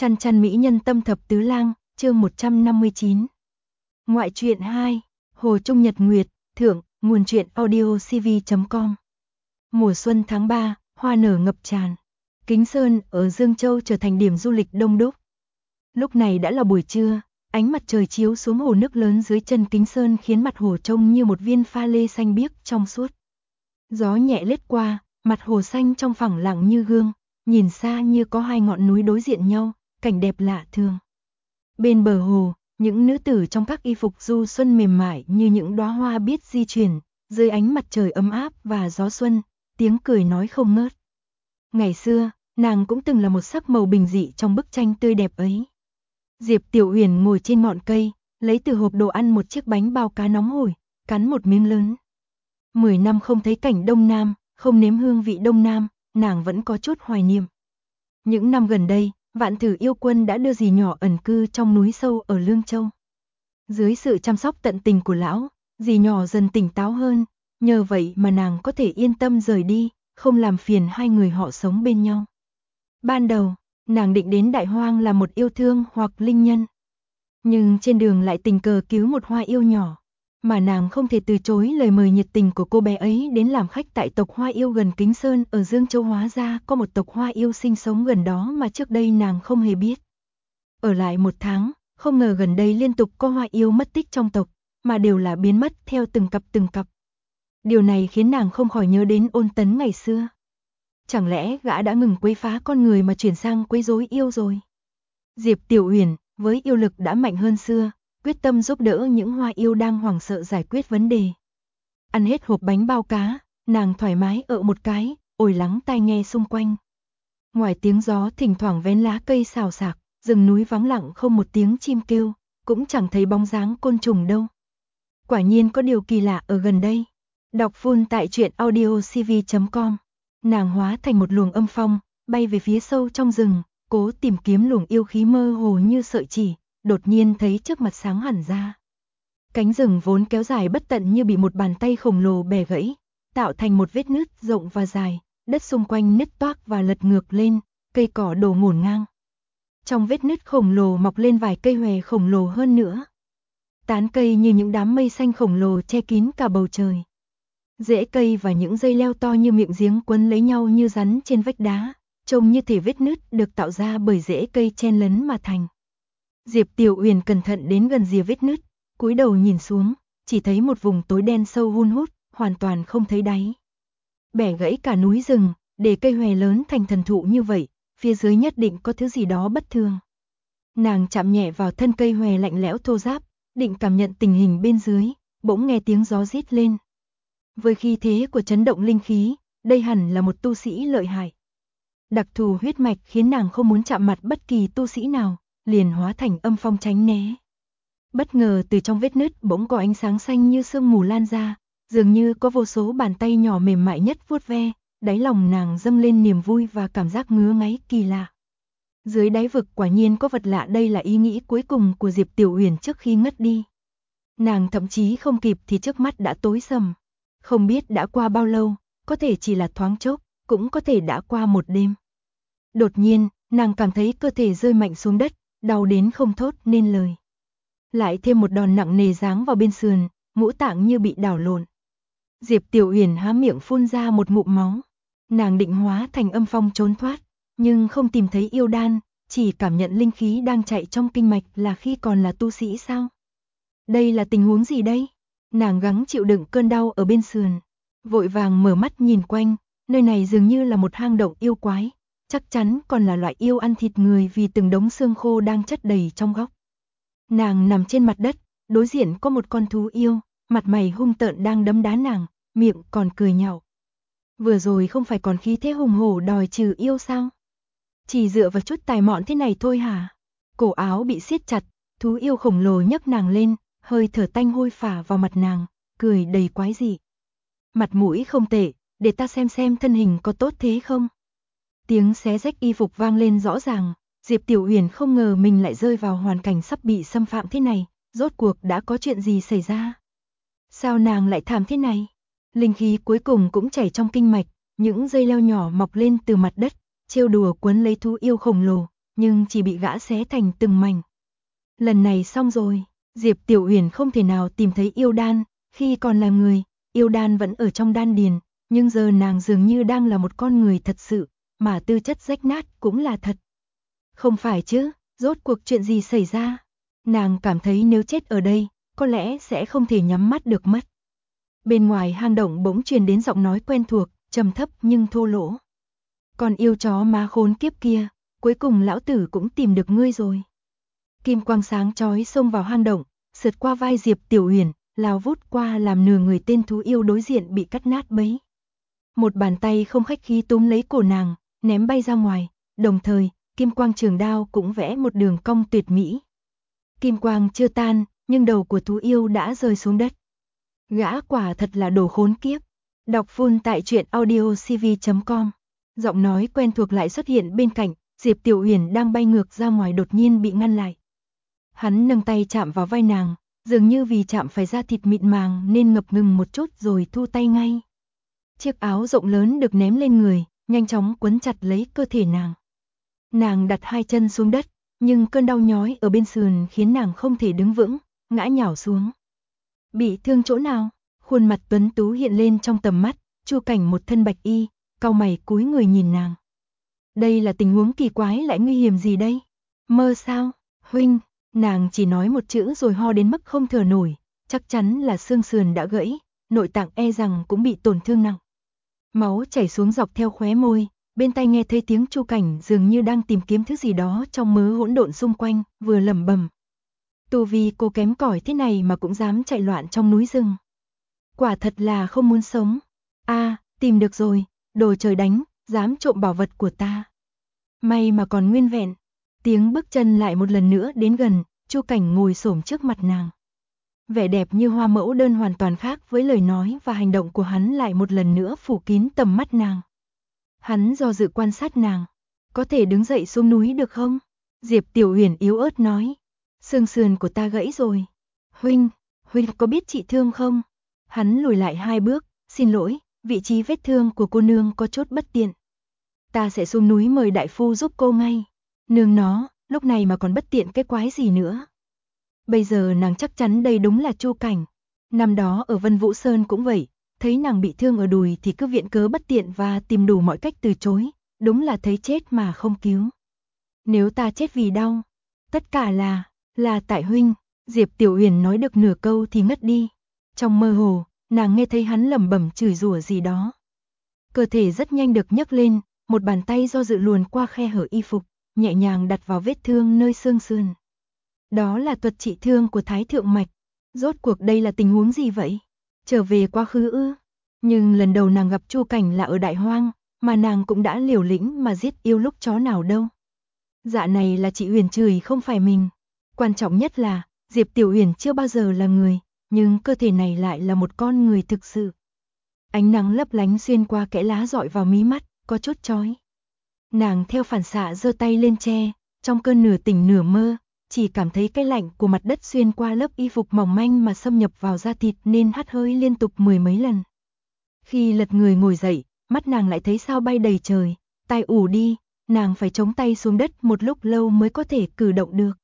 Chăn chăn mỹ nhân tâm thập tứ lang, chương 159. Ngoại truyện 2, Hồ Trung Nhật Nguyệt, thượng, nguồn truyện audiocv.com. Mùa xuân tháng 3, hoa nở ngập tràn. Kính Sơn ở Dương Châu trở thành điểm du lịch đông đúc. Lúc này đã là buổi trưa, ánh mặt trời chiếu xuống hồ nước lớn dưới chân Kính Sơn khiến mặt hồ trông như một viên pha lê xanh biếc trong suốt. Gió nhẹ lướt qua, mặt hồ xanh trong phẳng lặng như gương, nhìn xa như có hai ngọn núi đối diện nhau, cảnh đẹp lạ thường. Bên bờ hồ, những nữ tử trong các y phục du xuân mềm mại như những đóa hoa biết di chuyển, dưới ánh mặt trời ấm áp và gió xuân, tiếng cười nói không ngớt. Ngày xưa, nàng cũng từng là một sắc màu bình dị trong bức tranh tươi đẹp ấy. Diệp Tiểu Uyển ngồi trên ngọn cây, lấy từ hộp đồ ăn một chiếc bánh bao cá nóng hổi, cắn một miếng lớn. 10 năm không thấy cảnh Đông Nam, không nếm hương vị Đông Nam, nàng vẫn có chút hoài niệm. Những năm gần đây, Vạn Thử Yêu Quân đã đưa dì nhỏ ẩn cư trong núi sâu ở Lương Châu. Dưới sự chăm sóc tận tình của lão, dì nhỏ dần tỉnh táo hơn, nhờ vậy mà nàng có thể yên tâm rời đi, không làm phiền hai người họ sống bên nhau. Ban đầu, nàng định đến Đại Hoang là một yêu thương hoặc linh nhân. Nhưng trên đường lại tình cờ cứu một hoa yêu nhỏ, mà nàng không thể từ chối lời mời nhiệt tình của cô bé ấy đến làm khách tại tộc Hoa Yêu gần Kính Sơn ở Dương Châu. Hóa ra có một tộc Hoa Yêu sinh sống gần đó mà trước đây nàng không hề biết. Ở lại 1 tháng, không ngờ gần đây liên tục có Hoa Yêu mất tích trong tộc, mà đều là biến mất theo từng cặp. Điều này khiến nàng không khỏi nhớ đến Ôn Tấn ngày xưa. Chẳng lẽ gã đã ngừng quấy phá con người mà chuyển sang quấy rối yêu rồi? Diệp Tiểu Uyển, với yêu lực đã mạnh hơn xưa, quyết tâm giúp đỡ những Hoa Yêu đang hoảng sợ giải quyết vấn đề. Ăn hết hộp bánh bao cá, nàng thoải mái ợ một cái, ồi lắng tai nghe xung quanh. Ngoài tiếng gió thỉnh thoảng vén lá cây xào xạc, rừng núi vắng lặng không một tiếng chim kêu, cũng chẳng thấy bóng dáng côn trùng đâu. Quả nhiên có điều kỳ lạ ở gần đây. Đọc full tại truyện audiocv.com. Nàng hóa thành một luồng âm phong, bay về phía sâu trong rừng, cố tìm kiếm luồng yêu khí mơ hồ như sợi chỉ, đột nhiên thấy trước mặt sáng hẳn ra. Cánh rừng vốn kéo dài bất tận như bị một bàn tay khổng lồ bẻ gãy, tạo thành một vết nứt rộng và dài, đất xung quanh nứt toác và lật ngược lên, cây cỏ đổ ngổn ngang. Trong vết nứt khổng lồ mọc lên vài cây hòe khổng lồ hơn nữa. Tán cây như những đám mây xanh khổng lồ che kín cả bầu trời. Rễ cây và những dây leo to như miệng giếng quấn lấy nhau như rắn trên vách đá, trông như thể vết nứt được tạo ra bởi rễ cây chen lấn mà thành. Diệp Tiểu Uyển cẩn thận đến gần rìa vết nứt, cúi đầu nhìn xuống, chỉ thấy một vùng tối đen sâu hun hút, hoàn toàn không thấy đáy. Bẻ gãy cả núi rừng, để cây hòe lớn thành thần thụ như vậy, phía dưới nhất định có thứ gì đó bất thường. Nàng chạm nhẹ vào thân cây hòe lạnh lẽo thô ráp, định cảm nhận tình hình bên dưới, bỗng nghe tiếng gió rít lên. Với khí thế của chấn động linh khí, đây hẳn là một tu sĩ lợi hại. Đặc thù huyết mạch khiến nàng không muốn chạm mặt bất kỳ tu sĩ nào, liền hóa thành âm phong tránh né. Bất ngờ từ trong vết nứt bỗng có ánh sáng xanh như sương mù lan ra, dường như có vô số bàn tay nhỏ mềm mại nhất vuốt ve, đáy lòng nàng dâng lên niềm vui và cảm giác ngứa ngáy kỳ lạ. Dưới đáy vực quả nhiên có vật lạ, đây là ý nghĩ cuối cùng của Diệp Tiểu Uyển trước khi ngất đi. Nàng thậm chí không kịp thì trước mắt đã tối sầm. Không biết đã qua bao lâu, có thể chỉ là thoáng chốc, cũng có thể đã qua một đêm. Đột nhiên, nàng cảm thấy cơ thể rơi mạnh xuống đất, đau đến không thốt nên lời. Lại thêm một đòn nặng nề giáng vào bên sườn, ngũ tạng như bị đảo lộn. Diệp Tiểu Uyển há miệng phun ra một ngụm máu. Nàng định hóa thành âm phong trốn thoát, nhưng không tìm thấy yêu đan, chỉ cảm nhận linh khí đang chạy trong kinh mạch là khi còn là tu sĩ sao? Đây là tình huống gì đây? Nàng gắng chịu đựng cơn đau ở bên sườn, vội vàng mở mắt nhìn quanh, nơi này dường như là một hang động yêu quái, chắc chắn còn là loại yêu ăn thịt người vì từng đống xương khô đang chất đầy trong góc. Nàng nằm trên mặt đất, đối diện có một con thú yêu, mặt mày hung tợn đang đấm đá nàng, miệng còn cười nhạo. Vừa rồi không phải còn khí thế hùng hổ đòi trừ yêu sao? Chỉ dựa vào chút tài mọn thế này thôi hả? Cổ áo bị siết chặt, thú yêu khổng lồ nhấc nàng lên, hơi thở tanh hôi phả vào mặt nàng, cười đầy quái dị. Mặt mũi không tệ, để ta xem thân hình có tốt thế không? Tiếng xé rách y phục vang lên rõ ràng, Diệp Tiểu Uyển không ngờ mình lại rơi vào hoàn cảnh sắp bị xâm phạm thế này, rốt cuộc đã có chuyện gì xảy ra? Sao nàng lại thảm thế này? Linh khí cuối cùng cũng chảy trong kinh mạch, những dây leo nhỏ mọc lên từ mặt đất, trêu đùa quấn lấy thú yêu khổng lồ, nhưng chỉ bị gã xé thành từng mảnh. Lần này xong rồi, Diệp Tiểu Uyển không thể nào tìm thấy yêu đan, khi còn là người, yêu đan vẫn ở trong đan điền, nhưng giờ nàng dường như đang là một con người thật sự, mà tư chất rách nát cũng là thật. Không phải chứ, rốt cuộc chuyện gì xảy ra? Nàng cảm thấy nếu chết ở đây, có lẽ sẽ không thể nhắm mắt được mất. Bên ngoài hang động bỗng truyền đến giọng nói quen thuộc, trầm thấp nhưng thô lỗ. Còn yêu chó má khốn kiếp kia, cuối cùng lão tử cũng tìm được ngươi rồi. Kim quang sáng chói xông vào hang động, sượt qua vai Diệp Tiểu Uyển, lao vút qua làm nửa người tên thú yêu đối diện bị cắt nát bấy. Một bàn tay không khách khí túm lấy cổ nàng, ném bay ra ngoài, đồng thời, kim quang trường đao cũng vẽ một đường cong tuyệt mỹ. Kim quang chưa tan, nhưng đầu của thú yêu đã rơi xuống đất. Gã quả thật là đồ khốn kiếp. Đọc full tại truyện audiocv.com. Giọng nói quen thuộc lại xuất hiện bên cạnh, Diệp Tiểu Uyển đang bay ngược ra ngoài đột nhiên bị ngăn lại. Hắn nâng tay chạm vào vai nàng, dường như vì chạm phải da thịt mịn màng nên ngập ngừng một chút rồi thu tay ngay. Chiếc áo rộng lớn được ném lên người, nhanh chóng quấn chặt lấy cơ thể nàng. Nàng đặt hai chân xuống đất, nhưng cơn đau nhói ở bên sườn khiến nàng không thể đứng vững, ngã nhào xuống. Bị thương chỗ nào? Khuôn mặt tuấn tú hiện lên trong tầm mắt, Chu Cảnh một thân bạch y, cau mày cúi người nhìn nàng. Đây là tình huống kỳ quái lại nguy hiểm gì đây? Mơ sao? Huynh, nàng chỉ nói một chữ rồi ho đến mức không thở nổi, chắc chắn là xương sườn đã gãy, nội tạng e rằng cũng bị tổn thương nặng. Máu chảy xuống dọc theo khóe môi, bên tai nghe thấy tiếng Chu Cảnh dường như đang tìm kiếm thứ gì đó trong mớ hỗn độn xung quanh, vừa lẩm bẩm. Tu vi cô kém cỏi thế này mà cũng dám chạy loạn trong núi rừng. Quả thật là không muốn sống. Tìm được rồi, đồ trời đánh, dám trộm bảo vật của ta. May mà còn nguyên vẹn. Tiếng bước chân lại một lần nữa đến gần, Chu Cảnh ngồi xổm trước mặt nàng. Vẻ đẹp như hoa mẫu đơn hoàn toàn khác với lời nói và hành động của hắn lại một lần nữa phủ kín tầm mắt nàng. Hắn do dự quan sát nàng. Có thể đứng dậy xuống núi được không? Diệp Tiểu Uyển yếu ớt nói. Xương sườn của ta gãy rồi. Huynh có biết trị thương không? Hắn lùi lại 2 bước, xin lỗi, vị trí vết thương của cô nương có chút bất tiện. Ta sẽ xuống núi mời đại phu giúp cô ngay. Nương nó, lúc này mà còn bất tiện cái quái gì nữa. Bây giờ nàng chắc chắn đây đúng là Chu Cảnh. Năm đó ở Vân Vũ Sơn cũng vậy, thấy nàng bị thương ở đùi thì cứ viện cớ bất tiện và tìm đủ mọi cách từ chối, đúng là thấy chết mà không cứu. Nếu ta chết vì đau, tất cả là tại huynh. Diệp Tiểu Uyển nói được nửa câu thì ngất đi. Trong mơ hồ, nàng nghe thấy hắn lẩm bẩm chửi rủa gì đó. Cơ thể rất nhanh được nhấc lên, một bàn tay do dự luồn qua khe hở y phục, nhẹ nhàng đặt vào vết thương nơi xương sườn. Đó là thuật trị thương của Thái Thượng Mạch. Rốt cuộc đây là tình huống gì vậy? Trở về quá khứ ư? Nhưng lần đầu nàng gặp Chu Cảnh là ở Đại Hoang, mà nàng cũng đã liều lĩnh mà giết yêu lúc chó nào đâu. Dạ này là chị Uyển chửi không phải mình. Quan trọng nhất là, Diệp Tiểu Uyển chưa bao giờ là người, nhưng cơ thể này lại là một con người thực sự. Ánh nắng lấp lánh xuyên qua kẽ lá dọi vào mí mắt, có chút chói. Nàng theo phản xạ giơ tay lên che, trong cơn nửa tỉnh nửa mơ, chỉ cảm thấy cái lạnh của mặt đất xuyên qua lớp y phục mỏng manh mà xâm nhập vào da thịt nên hắt hơi liên tục 10 mấy lần. Khi lật người ngồi dậy, mắt nàng lại thấy sao bay đầy trời, tai ù đi, nàng phải chống tay xuống đất một lúc lâu mới có thể cử động được.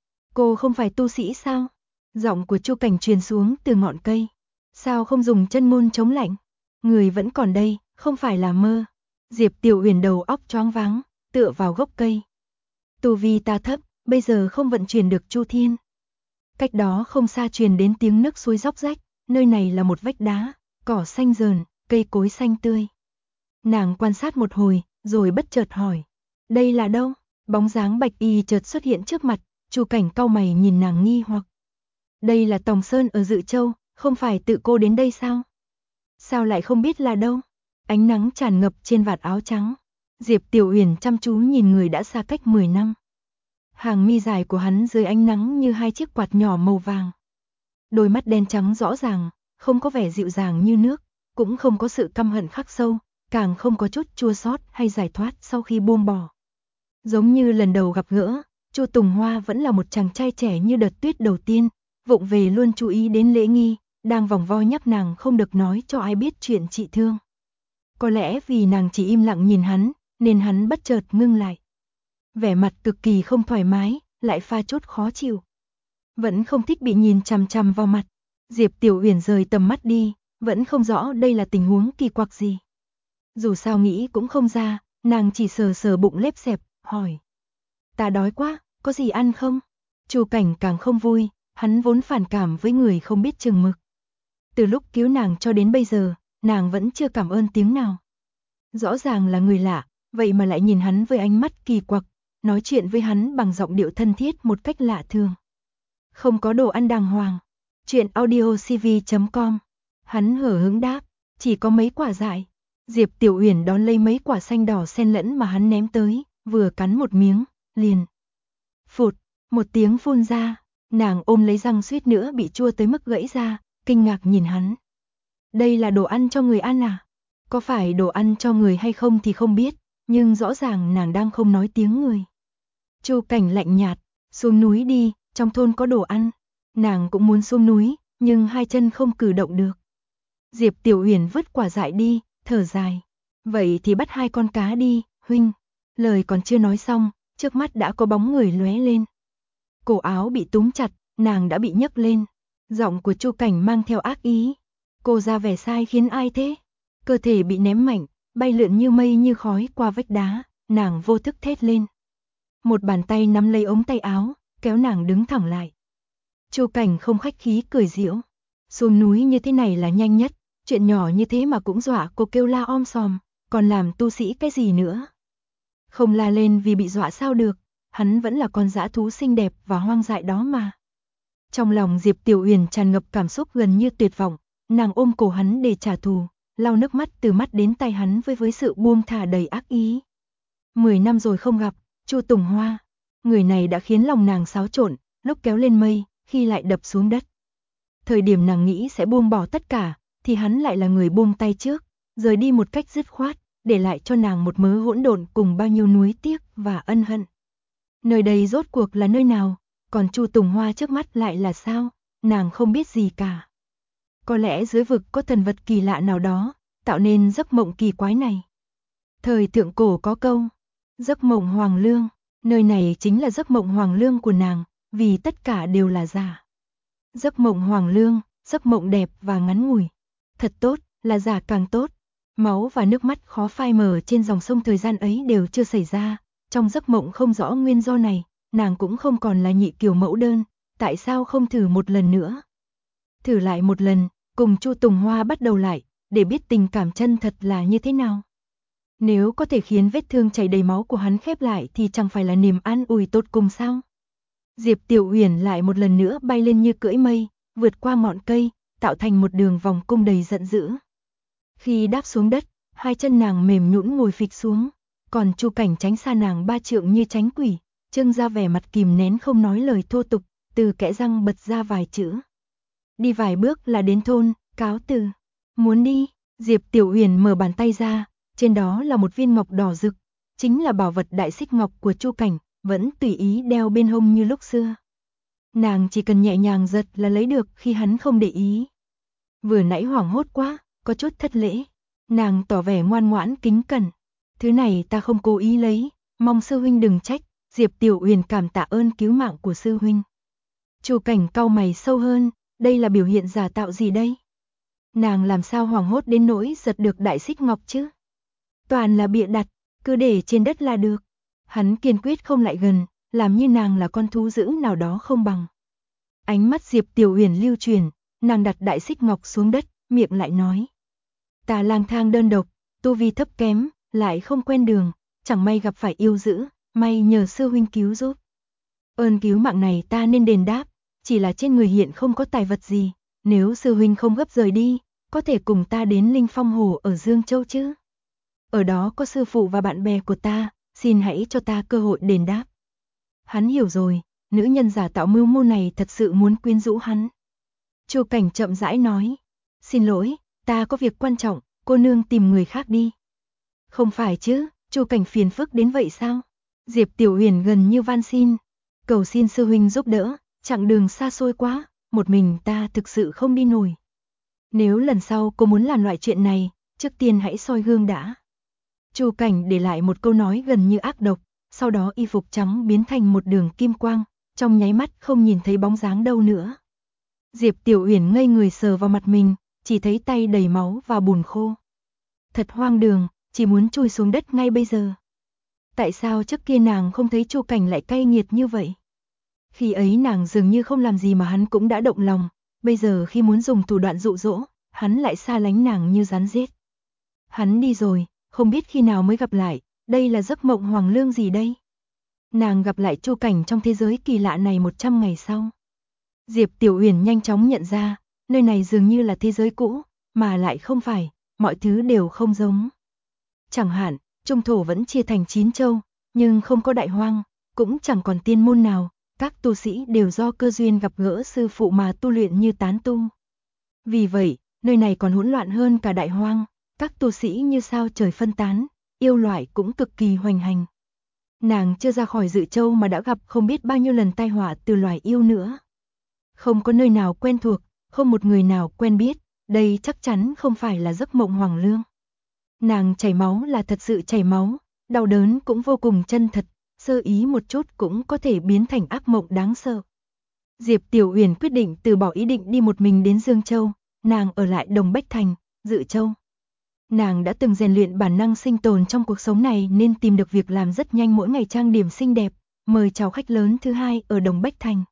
Cô không phải tu sĩ sao? Giọng của Chu Cảnh truyền xuống từ ngọn cây. Sao không dùng chân môn chống lạnh? Người vẫn còn đây, không phải là mơ. Diệp Tiểu Uyển đầu óc choáng váng, tựa vào gốc cây. Tu vi ta thấp, bây giờ không vận chuyển được Chu Thiên. Cách đó không xa truyền đến tiếng nước suối róc rách, nơi này là một vách đá, cỏ xanh rờn, cây cối xanh tươi. Nàng quan sát một hồi, rồi bất chợt hỏi. Đây là đâu? Bóng dáng bạch y chợt xuất hiện trước mặt, Chu Cảnh cau mày nhìn nàng nghi hoặc. Đây là Tòng Sơn ở Dự Châu, không phải tự cô đến đây sao? Sao lại không biết là đâu? Ánh nắng tràn ngập trên vạt áo trắng. Diệp Tiểu Uyển chăm chú nhìn người đã xa cách 10 năm. Hàng mi dài của hắn dưới ánh nắng như 2 chiếc quạt nhỏ màu vàng. Đôi mắt đen trắng rõ ràng, không có vẻ dịu dàng như nước, cũng không có sự căm hận khắc sâu, càng không có chút chua xót hay giải thoát sau khi buông bỏ. Giống như lần đầu gặp gỡ, Chu Tùng Hoa vẫn là một chàng trai trẻ như đợt tuyết đầu tiên, vụng về luôn chú ý đến lễ nghi, đang vòng vo nhắc nàng không được nói cho ai biết chuyện trị thương. Có lẽ vì nàng chỉ im lặng nhìn hắn, nên hắn bất chợt ngưng lại. vẻ mặt cực kỳ không thoải mái, lại pha chút khó chịu. Vẫn không thích bị nhìn chằm chằm vào mặt. Diệp Tiểu Uyển rời tầm mắt đi, vẫn không rõ đây là tình huống kỳ quặc gì. Dù sao nghĩ cũng không ra, nàng chỉ sờ sờ bụng lép xẹp, hỏi. Ta đói quá, có gì ăn không? Chu Cảnh càng không vui, hắn vốn phản cảm với người không biết chừng mực. Từ lúc cứu nàng cho đến bây giờ, nàng vẫn chưa cảm ơn tiếng nào. Rõ ràng là người lạ, vậy mà lại nhìn hắn với ánh mắt kỳ quặc, nói chuyện với hắn bằng giọng điệu thân thiết một cách lạ thường. Không có đồ ăn đàng hoàng. Chuyện audiocv.com. Hắn hở hững đáp, chỉ có mấy quả dại. Diệp Tiểu Uyển đón lấy mấy quả xanh đỏ xen lẫn mà hắn ném tới, vừa cắn một miếng, liền. Phụt, một tiếng phun ra, nàng ôm lấy răng suýt nữa bị chua tới mức gãy ra, kinh ngạc nhìn hắn. Đây là đồ ăn cho người ăn à? Có phải đồ ăn cho người hay không thì không biết, nhưng rõ ràng nàng đang không nói tiếng người. Chu Cảnh lạnh nhạt, xuống núi đi, trong thôn có đồ ăn. Nàng cũng muốn xuống núi, nhưng hai chân không cử động được. Diệp Tiểu Uyển vứt quả dại đi, thở dài. Vậy thì bắt hai con cá đi, huynh. Lời còn chưa nói xong, trước mắt đã có bóng người lóe lên. Cổ áo bị túm chặt, nàng đã bị nhấc lên. Giọng của Chu Cảnh mang theo ác ý. Cô ra vẻ sai khiến ai thế? Cơ thể bị ném mạnh, bay lượn như mây như khói qua vách đá, nàng vô thức thét lên. Một bàn tay nắm lấy ống tay áo, kéo nàng đứng thẳng lại. Chu Cảnh không khách khí cười giễu. Xuống núi như thế này là nhanh nhất, chuyện nhỏ như thế mà cũng dọa cô kêu la om sòm, còn làm tu sĩ cái gì nữa. Không la lên vì bị dọa sao được, hắn vẫn là con dã thú xinh đẹp và hoang dại đó mà. Trong lòng Diệp Tiểu Uyển tràn ngập cảm xúc gần như tuyệt vọng, nàng ôm cổ hắn để trả thù, lau nước mắt từ mắt đến tay hắn với sự buông thả đầy ác ý. 10 năm rồi không gặp, Chu Tùng Hoa, người này đã khiến lòng nàng xáo trộn, lúc kéo lên mây, khi lại đập xuống đất. Thời điểm nàng nghĩ sẽ buông bỏ tất cả, thì hắn lại là người buông tay trước, rời đi một cách dứt khoát, để lại cho nàng một mớ hỗn độn cùng bao nhiêu nuối tiếc và ân hận. Nơi đây rốt cuộc là nơi nào, còn Chu Tùng Hoa trước mắt lại là sao, nàng không biết gì cả. Có lẽ dưới vực có thần vật kỳ lạ nào đó, tạo nên giấc mộng kỳ quái này. Thời thượng cổ có câu, giấc mộng hoàng lương, nơi này chính là giấc mộng hoàng lương của nàng, vì tất cả đều là giả. Giấc mộng hoàng lương, giấc mộng đẹp và ngắn ngủi. Thật tốt, là giả càng tốt. Máu và nước mắt khó phai mờ trên dòng sông thời gian ấy đều chưa xảy ra. Trong giấc mộng không rõ nguyên do này, nàng cũng không còn là nhị kiều mẫu đơn, tại sao không thử một lần nữa? Thử lại một lần, cùng Chu Tùng Hoa bắt đầu lại, để biết tình cảm chân thật là như thế nào. Nếu có thể khiến vết thương chảy đầy máu của hắn khép lại thì chẳng phải là niềm an ủi tốt cùng sao? Diệp Tiểu Uyển lại một lần nữa bay lên như cưỡi mây, vượt qua ngọn cây, tạo thành một đường vòng cung đầy giận dữ. Khi đáp xuống đất, hai chân nàng mềm nhũn ngồi phịch xuống, còn Chu Cảnh tránh xa nàng 3 trượng như tránh quỷ, trưng ra vẻ mặt kìm nén không nói lời thô tục, từ kẽ răng bật ra vài chữ. Đi vài bước là đến thôn, cáo từ. Muốn đi, Diệp Tiểu Uyển mở bàn tay ra, trên đó là một viên ngọc đỏ rực, chính là bảo vật đại xích ngọc của Chu Cảnh, vẫn tùy ý đeo bên hông như lúc xưa. Nàng chỉ cần nhẹ nhàng giật là lấy được khi hắn không để ý. Vừa nãy hoảng hốt quá, có chút thất lễ. Nàng tỏ vẻ ngoan ngoãn kính cẩn. Thứ này ta không cố ý lấy, mong sư huynh đừng trách. Diệp Tiểu Uyển cảm tạ ơn cứu mạng của sư huynh. Chu Cảnh cau mày sâu hơn, đây là biểu hiện giả tạo gì đây? Nàng làm sao hoảng hốt đến nỗi giật được đại xích ngọc chứ? Toàn là bịa đặt, cứ để trên đất là được. Hắn kiên quyết không lại gần, làm như nàng là con thú dữ nào đó không bằng. Ánh mắt Diệp Tiểu Uyển lưu chuyển, nàng đặt đại xích ngọc xuống đất, miệng lại nói. Ta lang thang đơn độc, tu vi thấp kém, lại không quen đường, chẳng may gặp phải yêu dữ, may nhờ sư huynh cứu giúp. Ơn cứu mạng này ta nên đền đáp, chỉ là trên người hiện không có tài vật gì, nếu sư huynh không gấp rời đi, có thể cùng ta đến Linh Phong Hồ ở Dương Châu chứ. Ở đó có sư phụ và bạn bè của ta, xin hãy cho ta cơ hội đền đáp. Hắn hiểu rồi, nữ nhân giả tạo mưu mô này thật sự muốn quyến rũ hắn. Chu Cảnh chậm rãi nói, xin lỗi, ta có việc quan trọng, cô nương tìm người khác đi. Không phải chứ, Chu Cảnh phiền phức đến vậy sao? Diệp Tiểu Uyển gần như van xin, cầu xin sư huynh giúp đỡ, chặng đường xa xôi quá, một mình ta thực sự không đi nổi. Nếu lần sau cô muốn làm loại chuyện này, trước tiên hãy soi gương đã. Chu Cảnh để lại một câu nói gần như ác độc, sau đó y phục trắng biến thành một đường kim quang, trong nháy mắt không nhìn thấy bóng dáng đâu nữa. Diệp Tiểu Uyển ngây người sờ vào mặt mình, chỉ thấy tay đầy máu và bùn khô. Thật hoang đường, chỉ muốn chui xuống đất ngay bây giờ. Tại sao trước kia nàng không thấy Chu Cảnh lại cay nghiệt như vậy? Khi ấy nàng dường như không làm gì mà hắn cũng đã động lòng, bây giờ khi muốn dùng thủ đoạn dụ dỗ, hắn lại xa lánh nàng như rắn rết. Hắn đi rồi, không biết khi nào mới gặp lại, đây là giấc mộng hoàng lương gì đây? Nàng gặp lại Chu Cảnh trong thế giới kỳ lạ này 100 ngày sau. Diệp Tiểu Uyển nhanh chóng nhận ra, nơi này dường như là thế giới cũ, mà lại không phải, mọi thứ đều không giống. Chẳng hạn, Trung Thổ vẫn chia thành 9 châu, nhưng không có đại hoang, cũng chẳng còn tiên môn nào, các tu sĩ đều do cơ duyên gặp gỡ sư phụ mà tu luyện như tán tu. Vì vậy, nơi này còn hỗn loạn hơn cả đại hoang, các tu sĩ như sao trời phân tán, yêu loại cũng cực kỳ hoành hành. Nàng chưa ra khỏi Dự Châu mà đã gặp không biết bao nhiêu lần tai họa từ loài yêu nữa. Không có nơi nào quen thuộc, không một người nào quen biết, đây chắc chắn không phải là giấc mộng hoàng lương. Nàng chảy máu là thật sự chảy máu, đau đớn cũng vô cùng chân thật, sơ ý một chút cũng có thể biến thành ác mộng đáng sợ. Diệp Tiểu Uyển quyết định từ bỏ ý định đi một mình đến Dương Châu, nàng ở lại Đồng Bách Thành, Dự Châu. Nàng đã từng rèn luyện bản năng sinh tồn trong cuộc sống này nên tìm được việc làm rất nhanh, mỗi ngày trang điểm xinh đẹp, mời chào khách lớn thứ hai ở Đồng Bách Thành.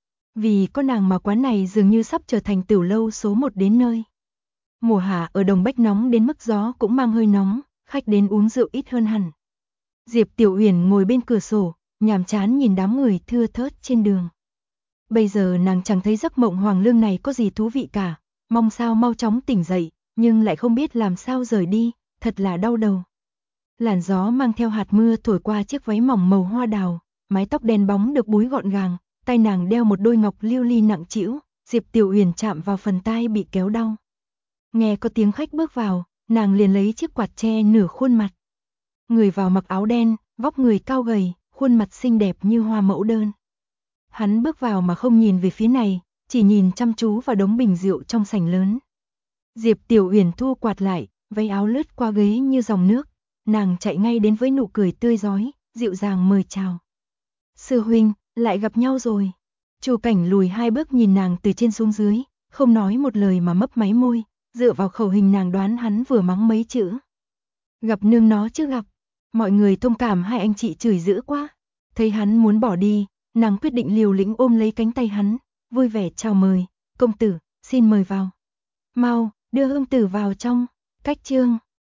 Vì có nàng mà quán này dường như sắp trở thành tiểu lâu số 1 đến nơi. Mùa hạ ở Đồng Bách nóng đến mức gió cũng mang hơi nóng, khách đến uống rượu ít hơn hẳn. Diệp Tiểu Uyển ngồi bên cửa sổ, nhàm chán nhìn đám người thưa thớt trên đường. Bây giờ nàng chẳng thấy giấc mộng hoàng lương này có gì thú vị cả, mong sao mau chóng tỉnh dậy, nhưng lại không biết làm sao rời đi, thật là đau đầu. Làn gió mang theo hạt mưa thổi qua chiếc váy mỏng màu hoa đào, mái tóc đen bóng được búi gọn gàng, tay nàng đeo một đôi ngọc lưu ly nặng trĩu, Diệp Tiểu Uyển chạm vào phần tai bị kéo đau. Nghe có tiếng khách bước vào, nàng liền lấy chiếc quạt che nửa khuôn mặt. Người vào mặc áo đen, vóc người cao gầy, khuôn mặt xinh đẹp như hoa mẫu đơn. Hắn bước vào mà không nhìn về phía này, chỉ nhìn chăm chú vào đống bình rượu trong sảnh lớn. Diệp Tiểu Uyển thu quạt lại, váy áo lướt qua ghế như dòng nước, nàng chạy ngay đến với nụ cười tươi rói, dịu dàng mời chào. Sư huynh, lại gặp nhau rồi. Chu Cảnh lùi 2 bước nhìn nàng từ trên xuống dưới, không nói một lời mà mấp máy môi, dựa vào khẩu hình nàng đoán hắn vừa mắng mấy chữ. Gặp nương nó chứ gặp. Mọi người thông cảm hai anh chị chửi dữ quá. Thấy hắn muốn bỏ đi, nàng quyết định liều lĩnh ôm lấy cánh tay hắn, vui vẻ chào mời, công tử, xin mời vào. Mau, đưa Hương tử vào trong. Cách chương